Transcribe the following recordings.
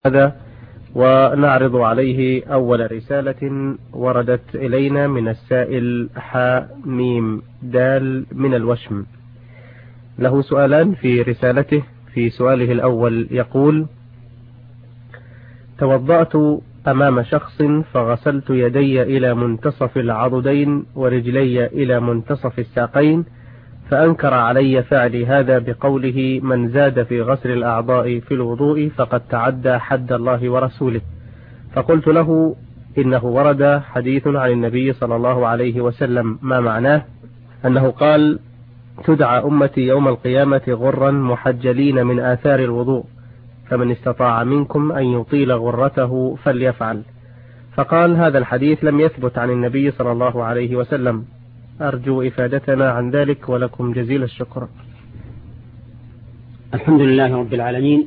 هذا ونعرض عليه أول رسالة وردت إلينا من السائل حميم دال من الوشم. له سؤالان في رسالته. في سؤاله الأول يقول: توضأت أمام شخص فغسلت يدي إلى منتصف العضدين ورجلي إلى منتصف الساقين، فأنكر علي فعلي هذا بقوله: من زاد في غسل الأعضاء في الوضوء فقد تعدى حد الله ورسوله. فقلت له: إنه ورد حديث عن النبي صلى الله عليه وسلم، ما معناه؟ أنه قال: تدعى أمتي يوم القيامة غرا محجلين من آثار الوضوء، فمن استطاع منكم أن يطيل غرته فليفعل. فقال: هذا الحديث لم يثبت عن النبي صلى الله عليه وسلم. أرجو إفادتنا عن ذلك، ولكم جزيل الشكر. الحمد لله رب العالمين،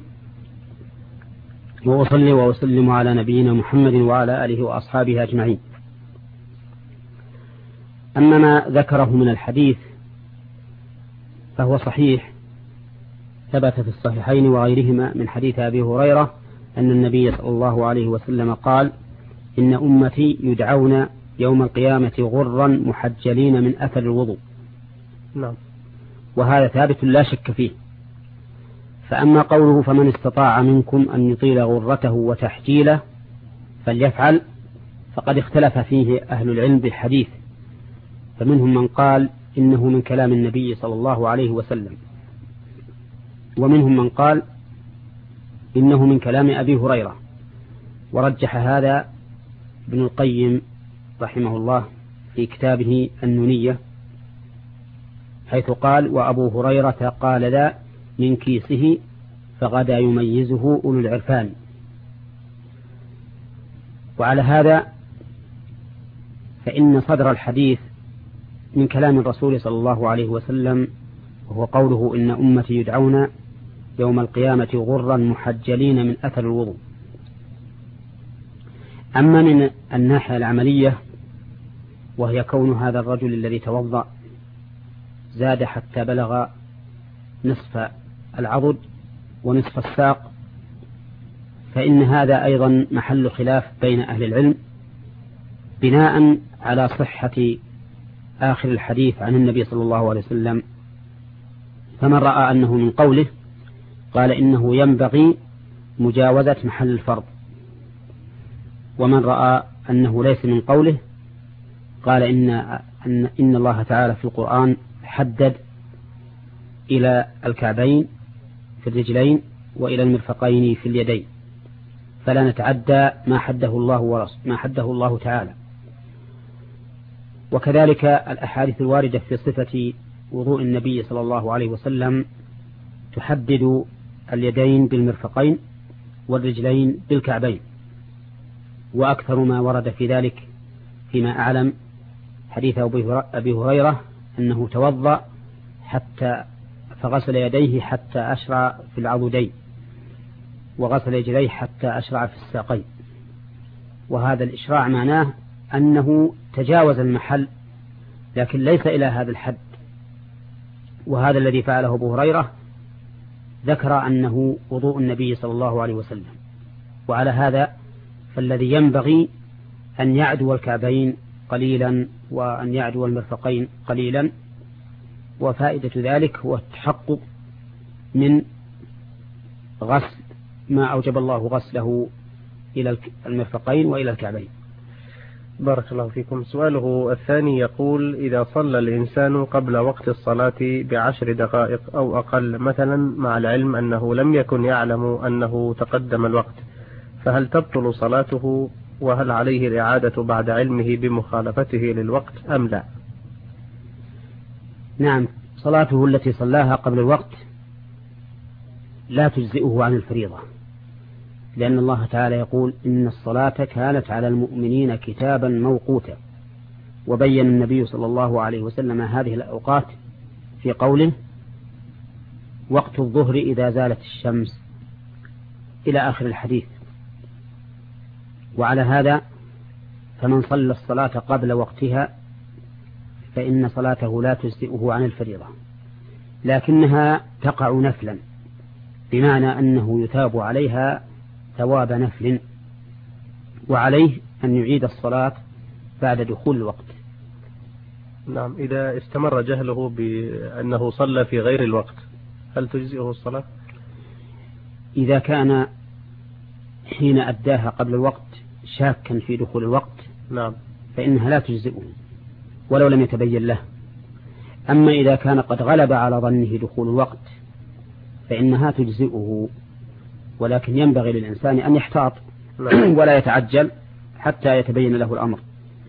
وأصلي وأسلم على نبينا محمد وعلى آله وأصحابه أجمعين. أما ما ذكره من الحديث فهو صحيح، ثبت في الصحيحين وغيرهما من حديث أبي هريرة أن النبي صلى الله عليه وسلم قال: إن أمتي يدعون يوم القيامة غرا محجلين من أثر الوضوء. نعم. وهذا ثابت لا شك فيه. فأما قوله فمن استطاع منكم أن يطيل غرته وتحجيله فليفعل، فقد اختلف فيه أهل العلم بالحديث، فمنهم من قال إنه من كلام النبي صلى الله عليه وسلم، ومنهم من قال إنه من كلام أبي هريرة. ورجح هذا ابن القيم رحمه الله في كتابه النونية، حيث قال: وأبو هريرة قال ذا من كيسه فغدا يميزه أولو العرفان. وعلى هذا فإن صدر الحديث من كلام الرسول صلى الله عليه وسلم، وهو قوله: إن أمتي يدعون يوم القيامة غرا محجلين من أثر الوضوء. أما من الناحية العملية، وهي كون هذا الرجل الذي توضأ زاد حتى بلغ نصف العضد ونصف الساق، فإن هذا أيضا محل خلاف بين أهل العلم، بناء على صحة آخر الحديث عن النبي صلى الله عليه وسلم. فمن رأى أنه من قوله قال إنه ينبغي مجاوزة محل الفرض، ومن رأى أنه ليس من قوله قال إن الله تعالى في القرآن حدد إلى الكعبين في الرجلين وإلى المرفقين في اليدين، فلا نتعدى ما حده الله تعالى. وكذلك الأحاديث الواردة في صفة وضوء النبي صلى الله عليه وسلم تحدد اليدين بالمرفقين والرجلين بالكعبين. وأكثر ما ورد في ذلك فيما أعلم حديث أبي هريرة أنه توضأ حتى فغسل يديه حتى أشرع في العضدين، وغسل رجليه حتى أشرع في الساقين. وهذا الإشراع معناه أنه تجاوز المحل، لكن ليس إلى هذا الحد. وهذا الذي فعله أبو هريرة ذكر أنه وضوء النبي صلى الله عليه وسلم. وعلى هذا فالذي ينبغي أن يعدو الكعبين قليلا وأن يعدو المرفقين قليلا، وفائدة ذلك هو التحقق من غسل ما أوجب الله غسله إلى المرفقين وإلى الكعبين. بارك الله فيكم. سؤاله الثاني يقول: إذا صلى الإنسان قبل وقت الصلاة ب10 دقائق أو أقل مثلا، مع العلم أنه لم يكن يعلم أنه تقدم الوقت، فهل تبطل صلاته؟ وهل عليه الإعادة بعد علمه بمخالفته للوقت أم لا؟ نعم، صلاته التي صلاها قبل الوقت لا تجزئه عن الفريضة، لأن الله تعالى يقول: إن الصلاة كانت على المؤمنين كتابا موقوتا. وبين النبي صلى الله عليه وسلم هذه الأوقات في قوله: وقت الظهر إذا زالت الشمس، إلى آخر الحديث. وعلى هذا فمن صلى الصلاة قبل وقتها فإن صلاته لا تجزئه عن الفريضة، لكنها تقع نفلا، بمعنى أنه يثاب عليها ثواب نفل، وعليه أن يعيد الصلاة بعد دخول الوقت. نعم. إذا استمر جهله بأنه صلى في غير الوقت هل تجزئه الصلاة؟ إذا كان حين أداها قبل الوقت شاكا في دخول الوقت نعم فإنها لا تجزئه ولو لم يتبين له. أما إذا كان قد غلب على ظنه دخول الوقت فإنها تجزئه، ولكن ينبغي للإنسان أن يحتاط ولا يتعجل حتى يتبين له الأمر.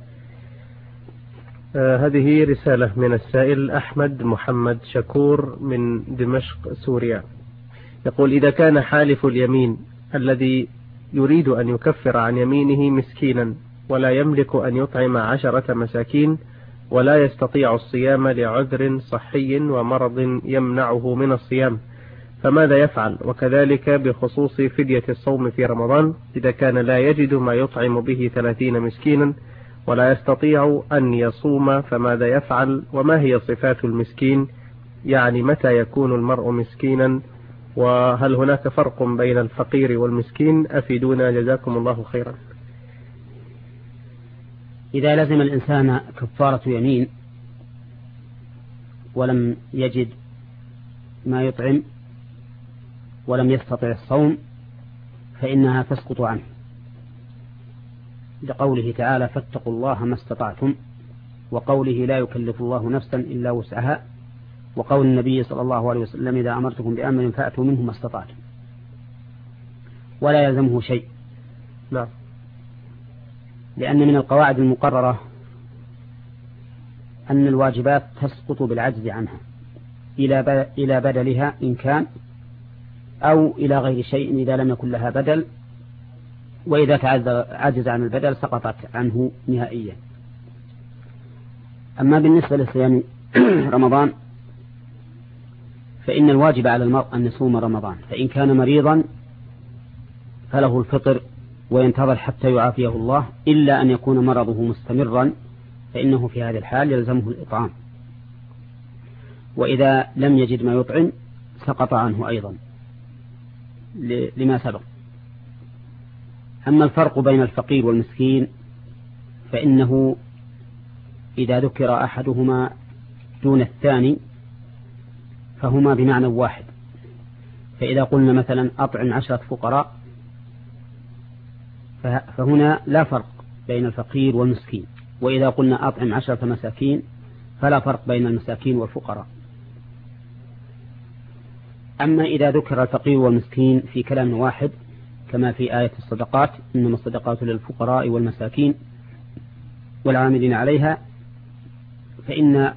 هذه رسالة من السائل أحمد محمد شكور من دمشق سوريا، يقول: إذا كان حالف اليمين الذي يريد أن يكفر عن يمينه مسكينا ولا يملك أن يطعم 10 مساكين ولا يستطيع الصيام لعذر صحي ومرض يمنعه من الصيام، فماذا يفعل؟ وكذلك بخصوص فدية الصوم في رمضان إذا كان لا يجد ما يطعم به 30 مسكينا ولا يستطيع أن يصوم، فماذا يفعل؟ وما هي صفات المسكين؟ يعني متى يكون المرء مسكينا؟ وهل هناك فرق بين الفقير والمسكين؟ أفيدونا جزاكم الله خيرا. إذا لزم الإنسان كفارة يمين ولم يجد ما يطعم ولم يستطع الصوم فإنها تسقط عنه، لقوله تعالى: فاتقوا الله ما استطعتم، وقوله: لا يكلف الله نفسا إلا وسعها، وقول النبي صلى الله عليه وسلم: إذا أمرتكم بأمر فأتوا منه ما استطعتم، ولا يلزمه شيء. لا. لأن من القواعد المقررة أن الواجبات تسقط بالعجز عنها إلى بدلها إن كان، أو إلى غير شيء إذا لم يكن لها بدل، وإذا عجز عن البدل سقطت عنه نهائيا. أما بالنسبة لصيام رمضان فإن الواجب على المرء أن يصوم رمضان، فإن كان مريضا فله الفطر وينتظر حتى يعافيه الله، إلا أن يكون مرضه مستمرا فإنه في هذه الحال يلزمه الإطعام، وإذا لم يجد ما يطعم سقط عنه أيضا لما سبق. أما الفرق بين الفقير والمسكين فإنه إذا ذكر أحدهما دون الثاني فهما بمعنى واحد. فإذا قلنا مثلا أطعم 10 فقراء فهنا لا فرق بين الفقير والمسكين، وإذا قلنا أطعم 10 مساكين فلا فرق بين المساكين والفقراء. أما إذا ذكر الفقير والمسكين في كلام واحد كما في آية الصدقات: إنما الصدقات للفقراء والمساكين والعاملين عليها، فإن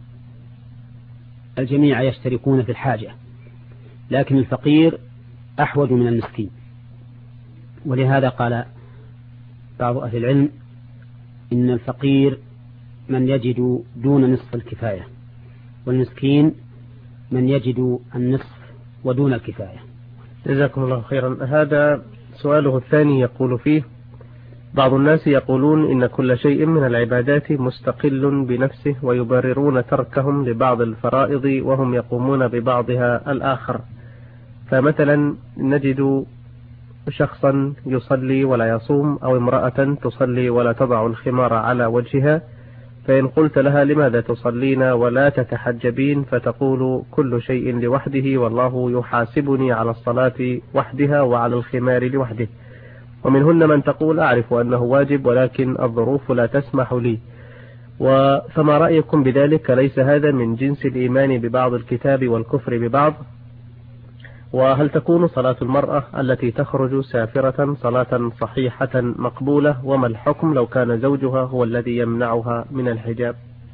الجميع يشتركون في الحاجة، لكن الفقير أحوج من المسكين. ولهذا قال بعض أهل العلم: إن الفقير من يجد دون نصف الكفاية، والمسكين من يجد النصف ودون الكفاية. جزاكم الله خيرا. هذا سؤاله الثاني يقول فيه: بعض الناس يقولون إن كل شيء من العبادات مستقل بنفسه ويبررون تركهم لبعض الفرائض وهم يقومون ببعضها الآخر، فمثلا نجد شخصا يصلي ولا يصوم، أو امرأة تصلي ولا تضع الخمار على وجهها، فإن قلت لها: لماذا تصلين ولا تتحجبين؟ فتقول: كل شيء لوحده، والله يحاسبني على الصلاة وحدها وعلى الخمار لوحده. ومنهن من تقول: أعرف أنه واجب ولكن الظروف لا تسمح لي. فما رأيكم بذلك؟ ليس هذا من جنس الإيمان ببعض الكتاب والكفر ببعض؟ وهل تكون صلاة المرأة التي تخرج سافرة صلاة صحيحة مقبولة؟ وما الحكم لو كان زوجها هو الذي يمنعها من الحجاب؟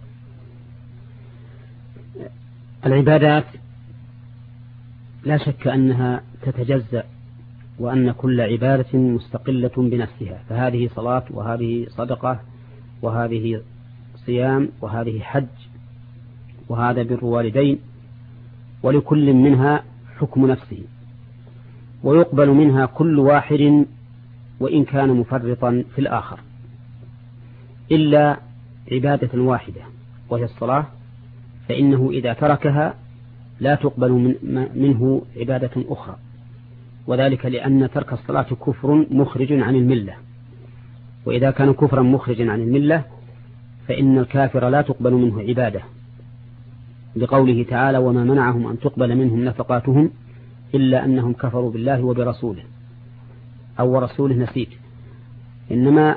العبادات لا شك أنها تتجزأ، وأن كل عبادة مستقلة بنفسها، فهذه صلاة، وهذه صدقة، وهذه صيام، وهذه حج، وهذا بر والدين، ولكل منها حكم نفسه، ويقبل منها كل واحد وإن كان مفرطا في الآخر، إلا عبادة واحدة وهي الصلاة، فإنه إذا تركها لا تقبل منه عبادة أخرى، وذلك لأن ترك الصلاة كفر مخرج عن الملة، وإذا كان كفرا مخرجا عن الملة فإن الكافر لا تقبل منه عبادة، لقوله تعالى: وما منعهم أن تقبل منهم نفقاتهم إلا أنهم كفروا بالله وبرسوله، أو ورسوله نسيت. إنما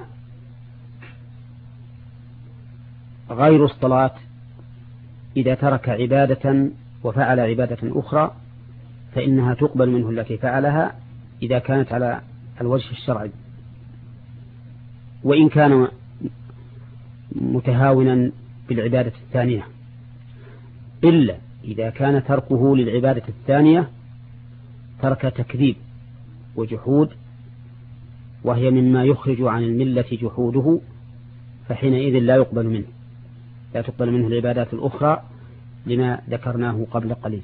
غير الصلاة إذا ترك عبادة وفعل عبادة أخرى فإنها تقبل منه التي فعلها إذا كانت على الوجه الشرعي، وإن كان متهاونا بالعبادة الثانية، إلا إذا كان تركه للعبادة الثانية ترك تكذيب وجحود، وهي مما يخرج عن الملة جحوده، فحينئذ لا تقبل منه العبادات الأخرى لما ذكرناه قبل قليل.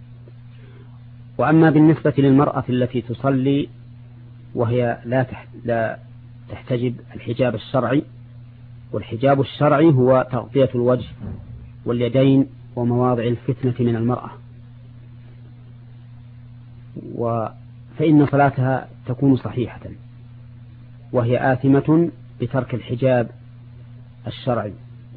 وأما بالنسبة للمرأة التي تصلي وهي لا تحتجب الحجاب الشرعي، والحجاب الشرعي هو تغطية الوجه واليدين ومواضع الفتنة من المرأة، فإن صلاتها تكون صحيحة، وهي آثمة بترك الحجاب الشرعي.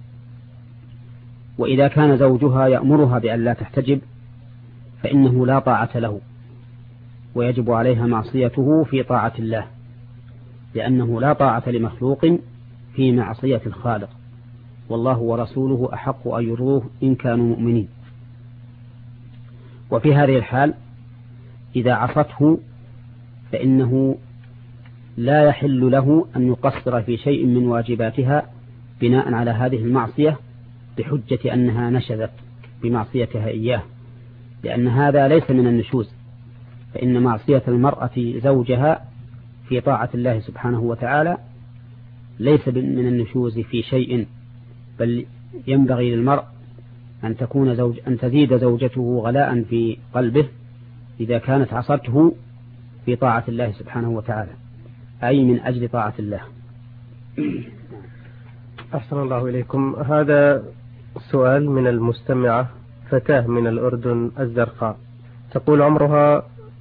وإذا كان زوجها يأمرها بأن لا تحتجب فإنه لا طاعة له، ويجب عليها معصيته في طاعة الله، لأنه لا طاعة لمخلوق في معصية الخالق، والله ورسوله أحق أن يرضوه إن كانوا مؤمنين. وفي هذه الحال إذا عصته فإنه لا يحل له أن يقصر في شيء من واجباتها بناء على هذه المعصية بحجة أنها نشذت بمعصيتها إياه، لأن هذا ليس من النشوز، فإن معصية المرأة زوجها في طاعة الله سبحانه وتعالى ليس من النشوز في شيء، بل ينبغي للمرء أن تزيد زوجته غلاء في قلبه إذا كانت عصته في طاعة الله سبحانه وتعالى، أي من أجل طاعة الله. أحسن الله إليكم. هذا سؤال من المستمعة فتاة من الأردن الزرقاء، تقول عمرها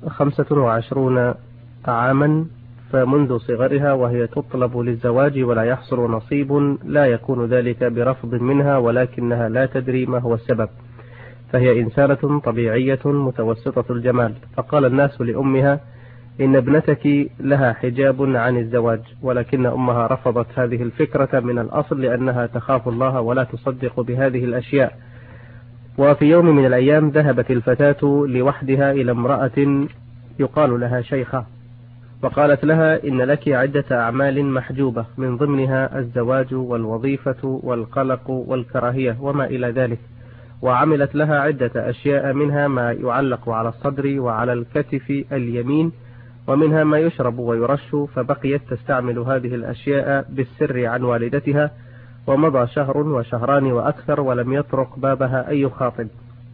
25 عاما، فمنذ صغرها وهي تطلب للزواج ولا يحصل نصيب، لا يكون ذلك برفض منها ولكنها لا تدري ما هو السبب، فهي إنسانة طبيعية متوسطة الجمال، فقال الناس لأمها إن ابنتك لها حجاب عن الزواج، ولكن أمها رفضت هذه الفكرة من الأصل لأنها تخاف الله ولا تصدق بهذه الأشياء. وفي يوم من الأيام ذهبت الفتاة لوحدها إلى امرأة يقال لها شيخة، وقالت لها إن لك عدة أعمال محجوبة، من ضمنها الزواج والوظيفة والقلق والكراهية وما إلى ذلك، وعملت لها عدة أشياء، منها ما يعلق على الصدر وعلى الكتف اليمين، ومنها ما يشرب ويرش، فبقيت تستعمل هذه الأشياء بالسر عن والدتها، ومضى شهر وشهران وأكثر ولم يطرق بابها أي خاطب.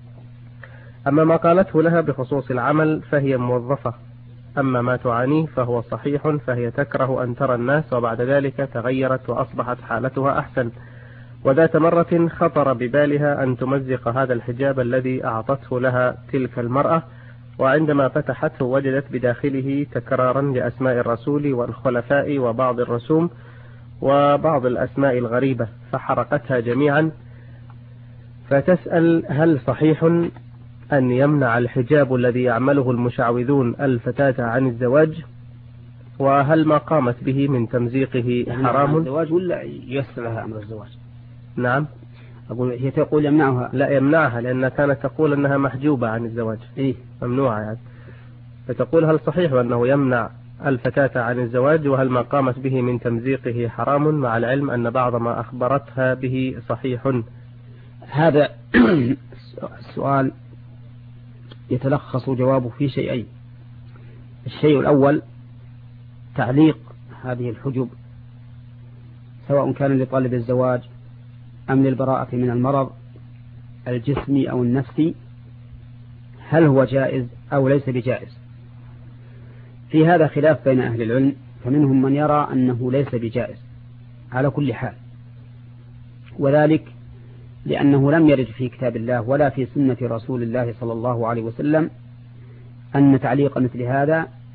أما ما قالته لها بخصوص العمل فهي موظفة، أما ما تعانيه فهو صحيح، فهي تكره أن ترى الناس، وبعد ذلك تغيرت وأصبحت حالتها أحسن. وذات مرة خطر ببالها أن تمزق هذا الحجاب الذي أعطته لها تلك المرأة، وعندما فتحته وجدت بداخله تكرارا لأسماء الرسول والخلفاء وبعض الرسوم وبعض الأسماء الغريبة، فحرقتها جميعا. فتسأل هل صحيح أن يمنع الحجاب الذي يعمله المشعوذون الفتاة عن الزواج، وهل ما قامت به من تمزيقه حرام؟ الزواج ولا ييسر لها أمر الزواج؟ نعم، أقول هي تقول يمنعها. لا يمنعها، لأنها كانت تقول أنها محجوبة عن الزواج. إيه؟ ممنوعة يعني. فتقول هل صحيح أنه يمنع الفتاة عن الزواج، وهل ما قامت به من تمزيقه حرام، مع العلم أن بعض ما أخبرتها به صحيح؟ هذا السؤال يتلخص جوابه في شيئين. الشيء الأول تعليق هذه الحجب، سواء كان لطالب الزواج أم للبراءة من المرض الجسمي أو النفسي، هل هو جائز أو ليس بجائز؟ في هذا خلاف بين أهل العلم، فمنهم من يرى أنه ليس بجائز على كل حال، وذلك لأنه لم يرد في كتاب الله ولا في سنة رسول الله صلى الله عليه وسلم أن تعليق مثل هذا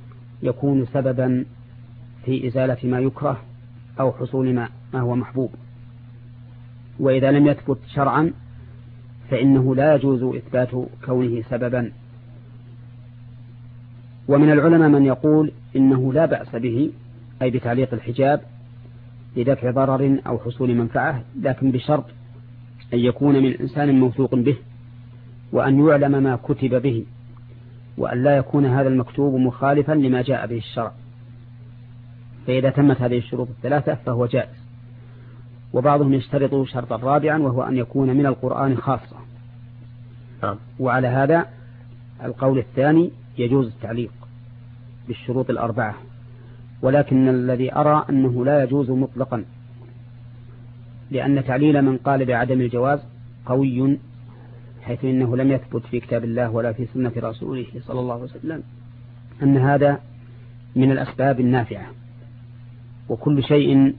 يكون سببا في إزالة ما يكره أو حصول ما هو محبوب. وإذا لم يثبت شرعا فإنه لا يجوز إثبات كونه سببا. ومن العلماء من يقول إنه لا بأس به، أي بتعليق الحجاب لدفع ضرر أو حصول منفعة، لكن بشرط أن يكون من إنسان موثوق به، وأن يعلم ما كتب به، وأن لا يكون هذا المكتوب مخالفا لما جاء به الشرع. فإذا تمت هذه الشروط الثلاثة فهو جائز. وبعضهم يشترط شرطا رابعا، وهو أن يكون من القرآن خاصة. وعلى هذا القول الثاني يجوز التعليق بالشروط الأربعة، ولكن الذي أرى أنه لا يجوز مطلقا، لأن تعليل من قال بعدم الجواز قوي، حيث إنه لم يثبت في كتاب الله ولا في سنة رسوله صلى الله عليه وسلم أن هذا من الأسباب النافعة. وكل شيء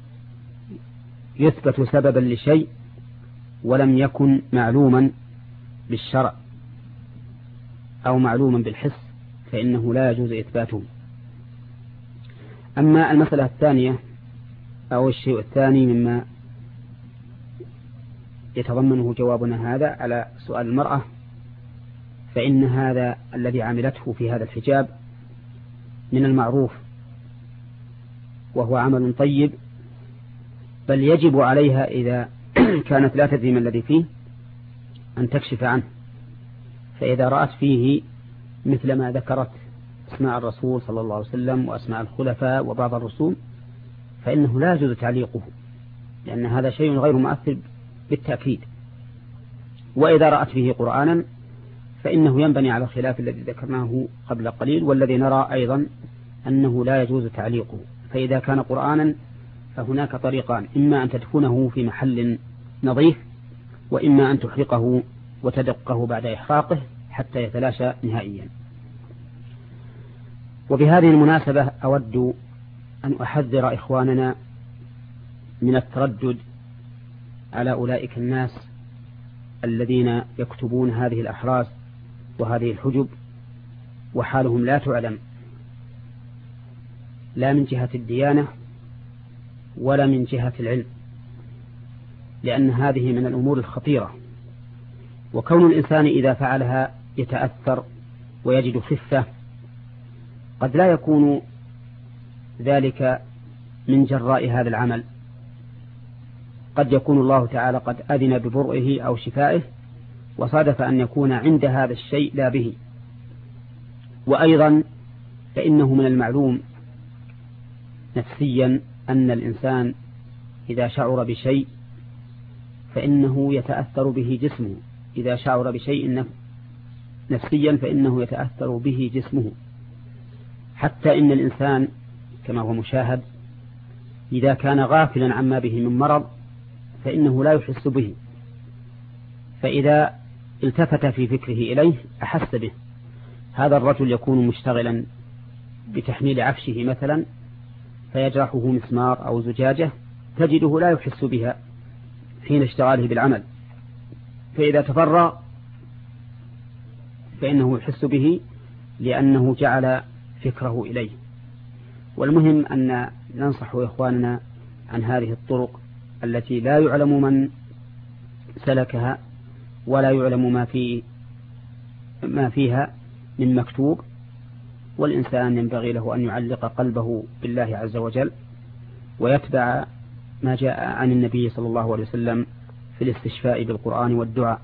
يثبت سببا لشيء ولم يكن معلوما بالشرع أو معلوما بالحس فإنه لا يجوز إثباته. أما المسألة الثانية أو الشيء الثاني مما يتضمنه جوابنا هذا على سؤال المرأة، فإن هذا الذي عملته في هذا الحجاب من المعروف، وهو عمل طيب، بل يجب عليها إذا كانت لا تدري ما الذي فيه أن تكشف عنه. فإذا رأت فيه مثل ما ذكرت اسماء الرسول صلى الله عليه وسلم وأسماء الخلفاء وبعض الرسول فإنه لا يجوز تعليقه، لأن هذا شيء غير مؤثر بالتأكيد. وإذا رأت فيه قرآنا فإنه ينبني على الخلاف الذي ذكرناه قبل قليل، والذي نرى أيضا أنه لا يجوز تعليقه. فإذا كان قرآنا فهناك طريقان: إما أن تدفنه في محل نظيف، وإما أن تحرقه وتدقه بعد إحراقه حتى يتلاشى نهائيا. وبهذه المناسبة أود أن أحذر إخواننا من التردد على أولئك الناس الذين يكتبون هذه الأحراز وهذه الحجب وحالهم لا تعلم، لا من جهة الديانة ولا من جهة العلم، لأن هذه من الأمور الخطيرة. وكون الإنسان إذا فعلها يتأثر ويجد خفة، قد لا يكون ذلك من جراء هذا العمل، قد يكون الله تعالى قد أذن ببرئه أو شفائه، وصادف أن يكون عند هذا الشيء لا به. وأيضا فإنه من المعلوم نفسيا أن الإنسان إذا شعر بشيء فإنه يتأثر به جسمه، إذا شعر بشيء نفسيا فإنه يتأثر به جسمه، حتى إن الإنسان كما هو مشاهد إذا كان غافلا عما به من مرض فإنه لا يحس به، فإذا التفت في فكره إليه أحس به. هذا الرجل يكون مشتغلا بتحميل عفشه مثلا فيجرحه مسمار أو زجاجة، تجده لا يحس بها حين اشتغاله بالعمل، فإذا تفرغ فإنه يحس به لأنه جعل فكره إليه. والمهم أن ننصح إخواننا عن هذه الطرق التي لا يعلم من سلكها ولا يعلم ما فيها من مكتوب، والإنسان ينبغي له أن يعلق قلبه بالله عز وجل ويتبع ما جاء عن النبي صلى الله عليه وسلم في الاستشفاء بالقرآن والدعاء.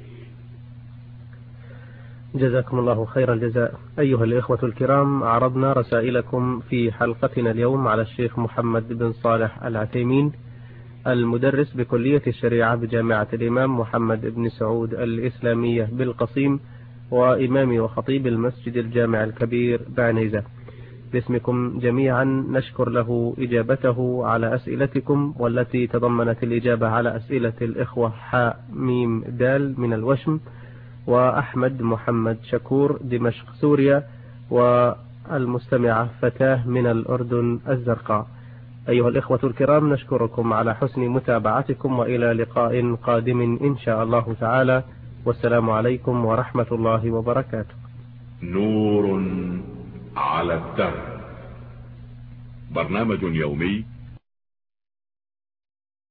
جزاكم الله خير الجزاء. أيها الإخوة الكرام، عرضنا رسائلكم في حلقتنا اليوم على الشيخ محمد بن صالح العثيمين، المدرس بكلية الشريعة بجامعة الإمام محمد بن سعود الإسلامية بالقصيم، وإمام وخطيب المسجد الجامع الكبير بعنيزة. باسمكم جميعا نشكر له إجابته على أسئلتكم، والتي تضمنت الإجابة على أسئلة الإخوة حاء ميم دال من الوشم، وأحمد محمد شكور دمشق سوريا، والمستمعة فتاة من الأردن الزرقاء. أيها الإخوة الكرام، نشكركم على حسن متابعتكم، وإلى لقاء قادم إن شاء الله تعالى، والسلام عليكم ورحمة الله وبركاته. نور على الدرب، برنامج يومي